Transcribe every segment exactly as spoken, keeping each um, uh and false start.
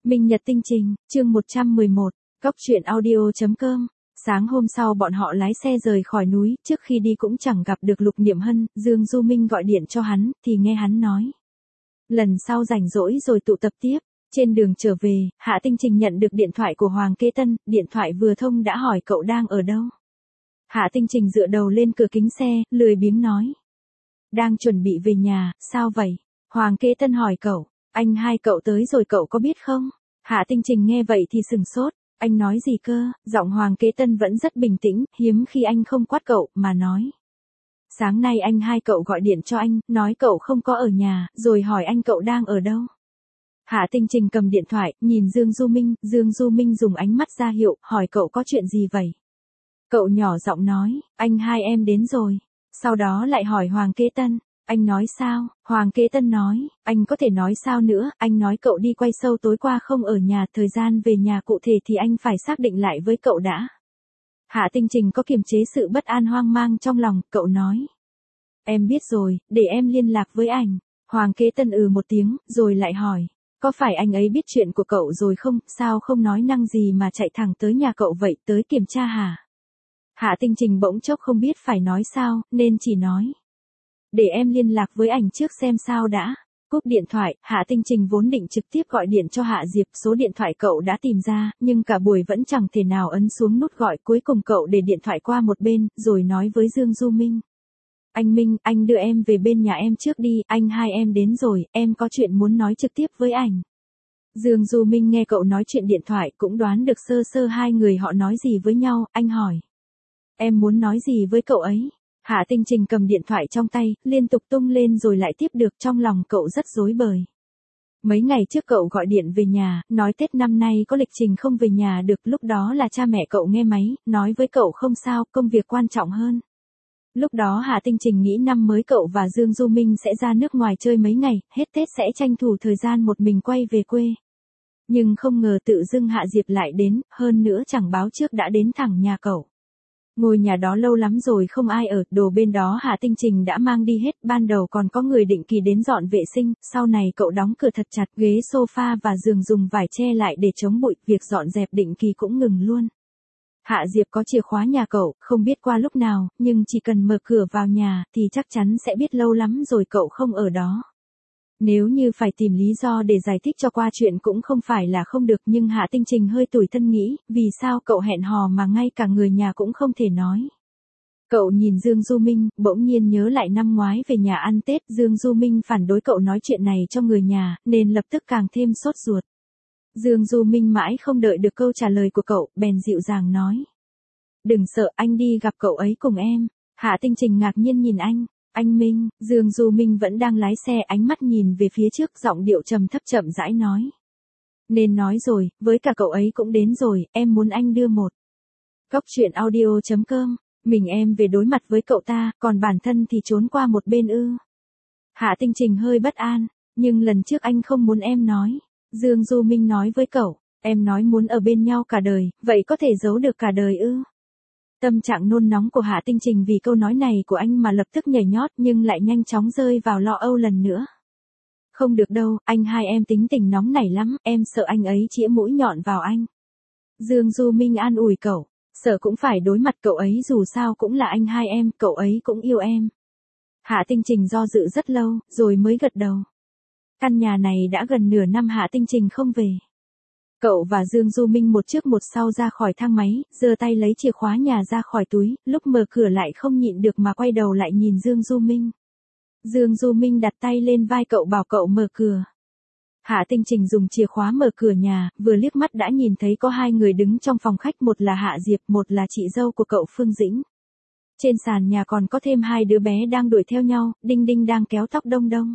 Minh Nhật Tinh Trình, chương một trăm mười một, Cóc truyện audio chấm com. Sáng hôm sau bọn họ lái xe rời khỏi núi, trước khi đi cũng chẳng gặp được Lục Niệm Hân, Dương Du Minh gọi điện cho hắn, thì nghe hắn nói. Lần sau rảnh rỗi rồi tụ tập tiếp. Trên đường trở về, Hạ Tinh Trình nhận được điện thoại của Hoàng Kế Tân, điện thoại vừa thông đã hỏi cậu đang ở đâu. Hạ Tinh Trình dựa đầu lên cửa kính xe, lười biếng nói. Đang chuẩn bị về nhà, sao vậy? Hoàng Kế Tân hỏi cậu, anh hai cậu tới rồi cậu có biết không? Hạ Tinh Trình nghe vậy thì sừng sốt, anh nói gì cơ? Giọng Hoàng Kế Tân vẫn rất bình tĩnh, hiếm khi anh không quát cậu, mà nói. Sáng nay anh hai cậu gọi điện cho anh, nói cậu không có ở nhà, rồi hỏi anh cậu đang ở đâu. Hạ Tinh Trình cầm điện thoại, nhìn Dương Du Minh, Dương Du Minh dùng ánh mắt ra hiệu, hỏi cậu có chuyện gì vậy? Cậu nhỏ giọng nói, anh hai em đến rồi. Sau đó lại hỏi Hoàng Kế Tân, anh nói sao? Hoàng Kế Tân nói, anh có thể nói sao nữa, anh nói cậu đi quay show tối qua không ở nhà, thời gian về nhà cụ thể thì anh phải xác định lại với cậu đã. Hạ Tinh Trình có kiềm chế sự bất an hoang mang trong lòng, cậu nói. Em biết rồi, để em liên lạc với anh. Hoàng Kế Tân ừ một tiếng, rồi lại hỏi. Có phải anh ấy biết chuyện của cậu rồi không, sao không nói năng gì mà chạy thẳng tới nhà cậu vậy, tới kiểm tra hả? Hạ Tinh Trình bỗng chốc không biết phải nói sao, nên chỉ nói. Để em liên lạc với anh trước xem sao đã. Cúp điện thoại, Hạ Tinh Trình vốn định trực tiếp gọi điện cho Hạ Diệp, số điện thoại cậu đã tìm ra, nhưng cả buổi vẫn chẳng thể nào ấn xuống nút gọi, cuối cùng cậu để điện thoại qua một bên, rồi nói với Dương Du Minh. Anh Minh, anh đưa em về bên nhà em trước đi, anh hai em đến rồi, em có chuyện muốn nói trực tiếp với anh. Dương Du Minh nghe cậu nói chuyện điện thoại cũng đoán được sơ sơ hai người họ nói gì với nhau, anh hỏi. Em muốn nói gì với cậu ấy? Hạ Tinh Trình cầm điện thoại trong tay, liên tục tung lên rồi lại tiếp được, trong lòng cậu rất rối bời. Mấy ngày trước cậu gọi điện về nhà, nói Tết năm nay có lịch trình không về nhà được, lúc đó là cha mẹ cậu nghe máy, nói với cậu không sao, công việc quan trọng hơn. Lúc đó Hạ Tinh Trình nghĩ năm mới cậu và Dương Du Minh sẽ ra nước ngoài chơi mấy ngày, hết Tết sẽ tranh thủ thời gian một mình quay về quê. Nhưng không ngờ tự dưng Hạ Diệp lại đến, hơn nữa chẳng báo trước đã đến thẳng nhà cậu. Ngôi nhà đó lâu lắm rồi không ai ở, đồ bên đó Hạ Tinh Trình đã mang đi hết, ban đầu còn có người định kỳ đến dọn vệ sinh, sau này cậu đóng cửa thật chặt, ghế sofa và giường dùng vải che lại để chống bụi, việc dọn dẹp định kỳ cũng ngừng luôn. Hạ Diệp có chìa khóa nhà cậu, không biết qua lúc nào, nhưng chỉ cần mở cửa vào nhà, thì chắc chắn sẽ biết lâu lắm rồi cậu không ở đó. Nếu như phải tìm lý do để giải thích cho qua chuyện cũng không phải là không được, nhưng Hạ Tinh Trình hơi tủi thân nghĩ, vì sao cậu hẹn hò mà ngay cả người nhà cũng không thể nói. Cậu nhìn Dương Du Minh, bỗng nhiên nhớ lại năm ngoái về nhà ăn Tết, Dương Du Minh phản đối cậu nói chuyện này cho người nhà, nên lập tức càng thêm sốt ruột. Dương Du Minh mãi không đợi được câu trả lời của cậu, bèn dịu dàng nói. Đừng sợ, anh đi gặp cậu ấy cùng em. Hạ Tinh Trình ngạc nhiên nhìn anh. Anh Minh, Dương Du Minh vẫn đang lái xe, ánh mắt nhìn về phía trước, giọng điệu trầm thấp chậm rãi nói. Nên nói rồi, với cả cậu ấy cũng đến rồi, em muốn anh đưa một. Cóc truyện audio chấm com, mình em về đối mặt với cậu ta, còn bản thân thì trốn qua một bên ư. Hạ Tinh Trình hơi bất an, nhưng lần trước anh không muốn em nói. Dương Du Minh nói với cậu, em nói muốn ở bên nhau cả đời, vậy có thể giấu được cả đời ư? Tâm trạng nôn nóng của Hạ Tinh Trình vì câu nói này của anh mà lập tức nhảy nhót, nhưng lại nhanh chóng rơi vào lo âu lần nữa. Không được đâu, anh hai em tính tình nóng nảy lắm, em sợ anh ấy chĩa mũi nhọn vào anh. Dương Du Minh an ủi cậu, sợ cũng phải đối mặt cậu ấy, dù sao cũng là anh hai em, cậu ấy cũng yêu em. Hạ Tinh Trình do dự rất lâu, rồi mới gật đầu. Căn nhà này đã gần nửa năm Hạ Tinh Trình không về. Cậu và Dương Du Minh một trước một sau ra khỏi thang máy, giơ tay lấy chìa khóa nhà ra khỏi túi, lúc mở cửa lại không nhịn được mà quay đầu lại nhìn Dương Du Minh. Dương Du Minh đặt tay lên vai cậu bảo cậu mở cửa. Hạ Tinh Trình dùng chìa khóa mở cửa nhà, vừa liếc mắt đã nhìn thấy có hai người đứng trong phòng khách, một là Hạ Diệp, một là chị dâu của cậu Phương Dĩnh. Trên sàn nhà còn có thêm hai đứa bé đang đuổi theo nhau, Đinh Đinh đang kéo tóc Đông Đông.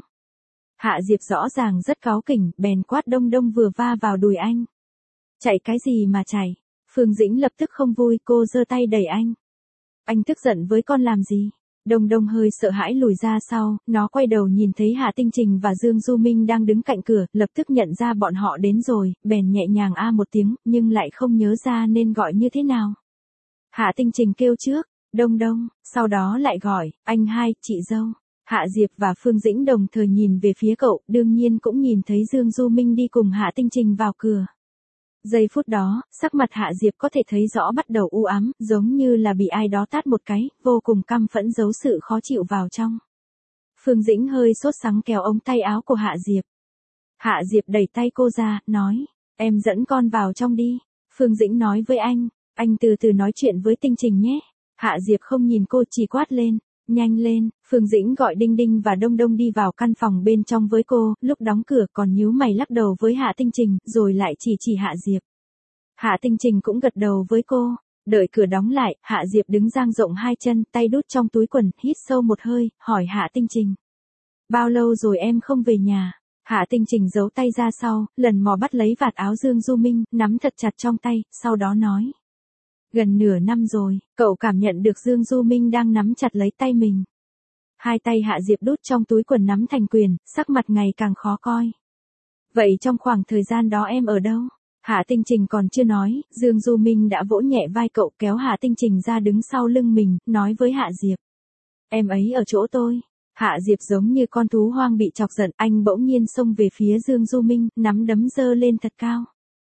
Hạ Diệp rõ ràng rất cáu kỉnh, bèn quát Đông Đông vừa va vào đùi anh. Chạy cái gì mà chạy? Phương Dĩnh lập tức không vui, cô giơ tay đẩy anh. Anh tức giận với con làm gì? Đông Đông hơi sợ hãi lùi ra sau, nó quay đầu nhìn thấy Hạ Tinh Trình và Dương Du Minh đang đứng cạnh cửa, lập tức nhận ra bọn họ đến rồi, bèn nhẹ nhàng a một tiếng, nhưng lại không nhớ ra nên gọi như thế nào. Hạ Tinh Trình kêu trước, Đông Đông, sau đó lại gọi, anh hai, chị dâu. Hạ Diệp và Phương Dĩnh đồng thời nhìn về phía cậu, đương nhiên cũng nhìn thấy Dương Du Minh đi cùng Hạ Tinh Trình vào cửa. Giây phút đó, sắc mặt Hạ Diệp có thể thấy rõ bắt đầu u ám, giống như là bị ai đó tát một cái, vô cùng căm phẫn giấu sự khó chịu vào trong. Phương Dĩnh hơi sốt sắng kéo ống tay áo của Hạ Diệp. Hạ Diệp đẩy tay cô ra, nói, em dẫn con vào trong đi. Phương Dĩnh nói với anh, anh từ từ nói chuyện với Tinh Trình nhé. Hạ Diệp không nhìn cô chỉ quát lên, nhanh lên. Phương Dĩnh gọi Đinh Đinh và Đông Đông đi vào căn phòng bên trong với cô, lúc đóng cửa còn nhíu mày lắc đầu với Hạ Tinh Trình, rồi lại chỉ chỉ Hạ Diệp. Hạ Tinh Trình cũng gật đầu với cô. Đợi cửa đóng lại, Hạ Diệp đứng dang rộng hai chân, tay đút trong túi quần, hít sâu một hơi, hỏi Hạ Tinh Trình. Bao lâu rồi em không về nhà? Hạ Tinh Trình giấu tay ra sau, lần mò bắt lấy vạt áo Dương Du Minh, nắm thật chặt trong tay, sau đó nói. Gần nửa năm rồi, cậu cảm nhận được Dương Du Minh đang nắm chặt lấy tay mình. Hai tay Hạ Diệp đút trong túi quần nắm thành quyền, sắc mặt ngày càng khó coi. Vậy trong khoảng thời gian đó em ở đâu? Hạ Tinh Trình còn chưa nói, Dương Du Minh đã vỗ nhẹ vai cậu kéo Hạ Tinh Trình ra đứng sau lưng mình, nói với Hạ Diệp. Em ấy ở chỗ tôi. Hạ Diệp giống như con thú hoang bị chọc giận, anh bỗng nhiên xông về phía Dương Du Minh, nắm đấm giơ lên thật cao.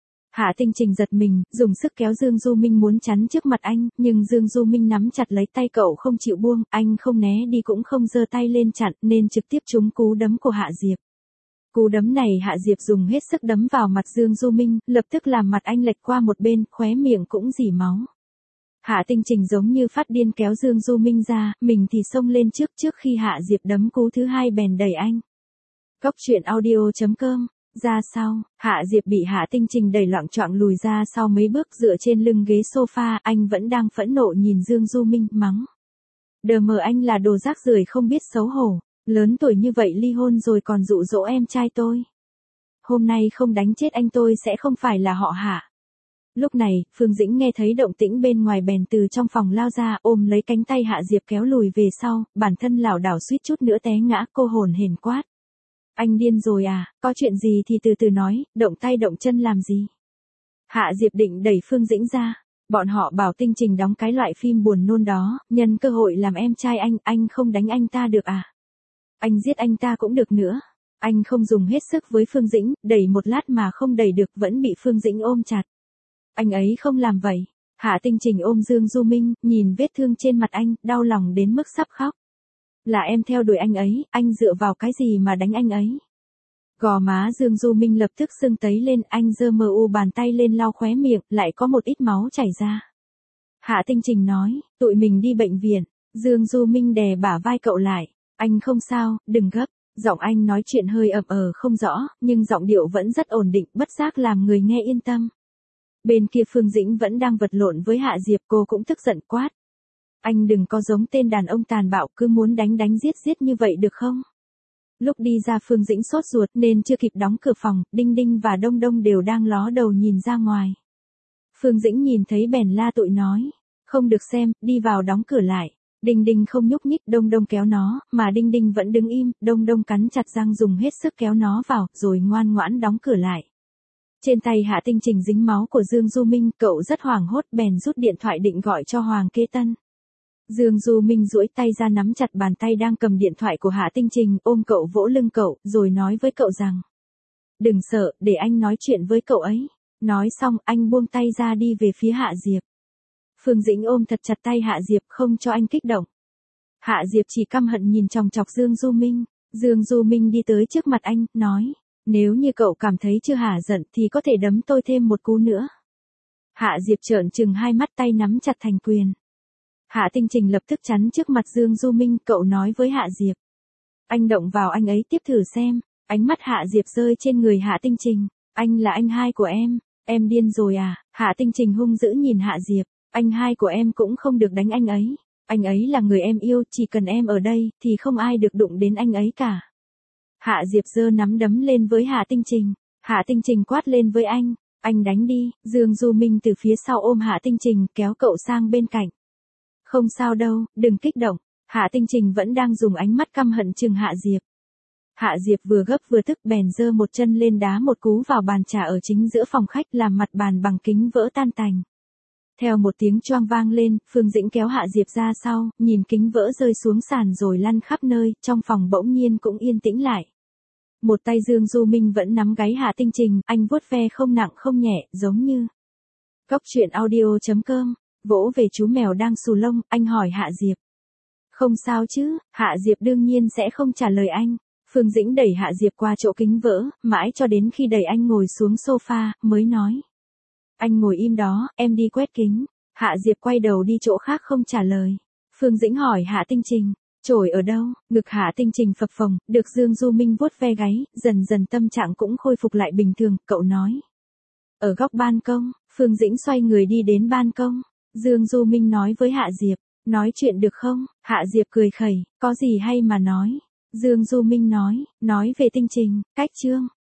Hạ Tinh Trình giật mình, dùng sức kéo Dương Du Minh muốn chắn trước mặt anh, nhưng Dương Du Minh nắm chặt lấy tay cậu không chịu buông, anh không né đi cũng không giơ tay lên chặn, nên trực tiếp trúng cú đấm của Hạ Diệp. Cú đấm này Hạ Diệp dùng hết sức đấm vào mặt Dương Du Minh, lập tức làm mặt anh lệch qua một bên, khóe miệng cũng rỉ máu. Hạ Tinh Trình giống như phát điên kéo Dương Du Minh ra, mình thì xông lên trước trước khi Hạ Diệp đấm cú thứ hai bèn đẩy anh. Cốc truyện audio chấm com. Ra sau, Hạ Diệp bị Hạ Tinh Trình đẩy loạng choạng lùi ra sau mấy bước dựa trên lưng ghế sofa, anh vẫn đang phẫn nộ nhìn Dương Du Minh, mắng. Đờ mờ anh là đồ rác rưởi không biết xấu hổ, lớn tuổi như vậy ly hôn rồi còn dụ dỗ em trai tôi. Hôm nay không đánh chết anh tôi sẽ không phải là họ Hạ. Lúc này, Phương Dĩnh nghe thấy động tĩnh bên ngoài bèn từ trong phòng lao ra, ôm lấy cánh tay Hạ Diệp kéo lùi về sau, bản thân lảo đảo suýt chút nữa té ngã, cô hồn hển quát. Anh điên rồi à, có chuyện gì thì từ từ nói, động tay động chân làm gì. Hạ Diệp định đẩy Phương Dĩnh ra, bọn họ bảo Tinh Trình đóng cái loại phim buồn nôn đó, nhân cơ hội làm em trai anh, anh không đánh anh ta được à. Anh giết anh ta cũng được nữa. Anh không dùng hết sức với Phương Dĩnh, đẩy một lát mà không đẩy được vẫn bị Phương Dĩnh ôm chặt. Anh ấy không làm vậy. Hạ Tinh Trình ôm Dương Du Minh, nhìn vết thương trên mặt anh, đau lòng đến mức sắp khóc. Là em theo đuổi anh ấy, anh dựa vào cái gì mà đánh anh ấy? Gò má Dương Du Minh lập tức sưng tấy lên, anh giơ mờ u bàn tay lên lau khóe miệng, lại có một ít máu chảy ra. Hạ Tinh Trình nói, tụi mình đi bệnh viện. Dương Du Minh đè bả vai cậu lại. Anh không sao, đừng gấp. Giọng anh nói chuyện hơi ậm ờ không rõ, nhưng giọng điệu vẫn rất ổn định, bất giác làm người nghe yên tâm. Bên kia Phương Dĩnh vẫn đang vật lộn với Hạ Diệp, cô cũng tức giận quát. Anh đừng có giống tên đàn ông tàn bạo cứ muốn đánh đánh giết giết như vậy được không? Lúc đi ra Phương Dĩnh sốt ruột nên chưa kịp đóng cửa phòng, Đinh Đinh và Đông Đông đều đang ló đầu nhìn ra ngoài. Phương Dĩnh nhìn thấy bèn la tụi nói. Không được xem, đi vào đóng cửa lại. Đinh Đinh không nhúc nhích, Đông Đông kéo nó, mà Đinh Đinh vẫn đứng im, Đông Đông cắn chặt răng dùng hết sức kéo nó vào, rồi ngoan ngoãn đóng cửa lại. Trên tay Hạ Tinh Trình dính máu của Dương Du Minh, cậu rất hoảng hốt bèn rút điện thoại định gọi cho Hoàng Kế Tân. Dương Du Minh duỗi tay ra nắm chặt bàn tay đang cầm điện thoại của Hạ Tinh Trình, ôm cậu vỗ lưng cậu, rồi nói với cậu rằng. Đừng sợ, để anh nói chuyện với cậu ấy. Nói xong, anh buông tay ra đi về phía Hạ Diệp. Phương Dĩnh ôm thật chặt tay Hạ Diệp không cho anh kích động. Hạ Diệp chỉ căm hận nhìn chòng chọc Dương Du Minh. Dương Du Minh đi tới trước mặt anh, nói. Nếu như cậu cảm thấy chưa hả giận thì có thể đấm tôi thêm một cú nữa. Hạ Diệp trợn trừng hai mắt, tay nắm chặt thành quyền. Hạ Tinh Trình lập tức chắn trước mặt Dương Du Minh, cậu nói với Hạ Diệp. Anh động vào anh ấy tiếp thử xem. Ánh mắt Hạ Diệp rơi trên người Hạ Tinh Trình. Anh là anh hai của em, em điên rồi à? Hạ Tinh Trình hung dữ nhìn Hạ Diệp. Anh hai của em cũng không được đánh anh ấy. Anh ấy là người em yêu, chỉ cần em ở đây thì không ai được đụng đến anh ấy cả. Hạ Diệp giơ nắm đấm lên với Hạ Tinh Trình. Hạ Tinh Trình quát lên với anh. Anh đánh đi. Dương Du Minh từ phía sau ôm Hạ Tinh Trình kéo cậu sang bên cạnh. Không sao đâu, đừng kích động. Hạ Tinh Trình vẫn đang dùng ánh mắt căm hận chừng Hạ Diệp. Hạ Diệp vừa gấp vừa tức bèn giơ một chân lên đá một cú vào bàn trà ở chính giữa phòng khách làm mặt bàn bằng kính vỡ tan tành. Theo một tiếng choang vang lên, Phương Dĩnh kéo Hạ Diệp ra sau, nhìn kính vỡ rơi xuống sàn rồi lăn khắp nơi, trong phòng bỗng nhiên cũng yên tĩnh lại. Một tay Dương Du Minh vẫn nắm gáy Hạ Tinh Trình, anh vuốt ve không nặng không nhẹ, giống như. Cóc truyện audio chấm com, vỗ về chú mèo đang xù lông, anh hỏi Hạ Diệp. Không sao chứ, Hạ Diệp đương nhiên sẽ không trả lời anh. Phương Dĩnh đẩy Hạ Diệp qua chỗ kính vỡ, mãi cho đến khi đẩy anh ngồi xuống sofa, mới nói. Anh ngồi im đó, em đi quét kính. Hạ Diệp quay đầu đi chỗ khác không trả lời. Phương Dĩnh hỏi Hạ Tinh Trình, chổi ở đâu? Ngực Hạ Tinh Trình phập phồng, được Dương Du Minh vuốt ve gáy, dần dần tâm trạng cũng khôi phục lại bình thường, cậu nói. Ở góc ban công. Phương Dĩnh xoay người đi đến ban công. Dương Du Minh nói với Hạ Diệp, nói chuyện được không? Hạ Diệp cười khẩy, có gì hay mà nói? Dương Du Minh nói, nói về Tinh Trình, cách chương.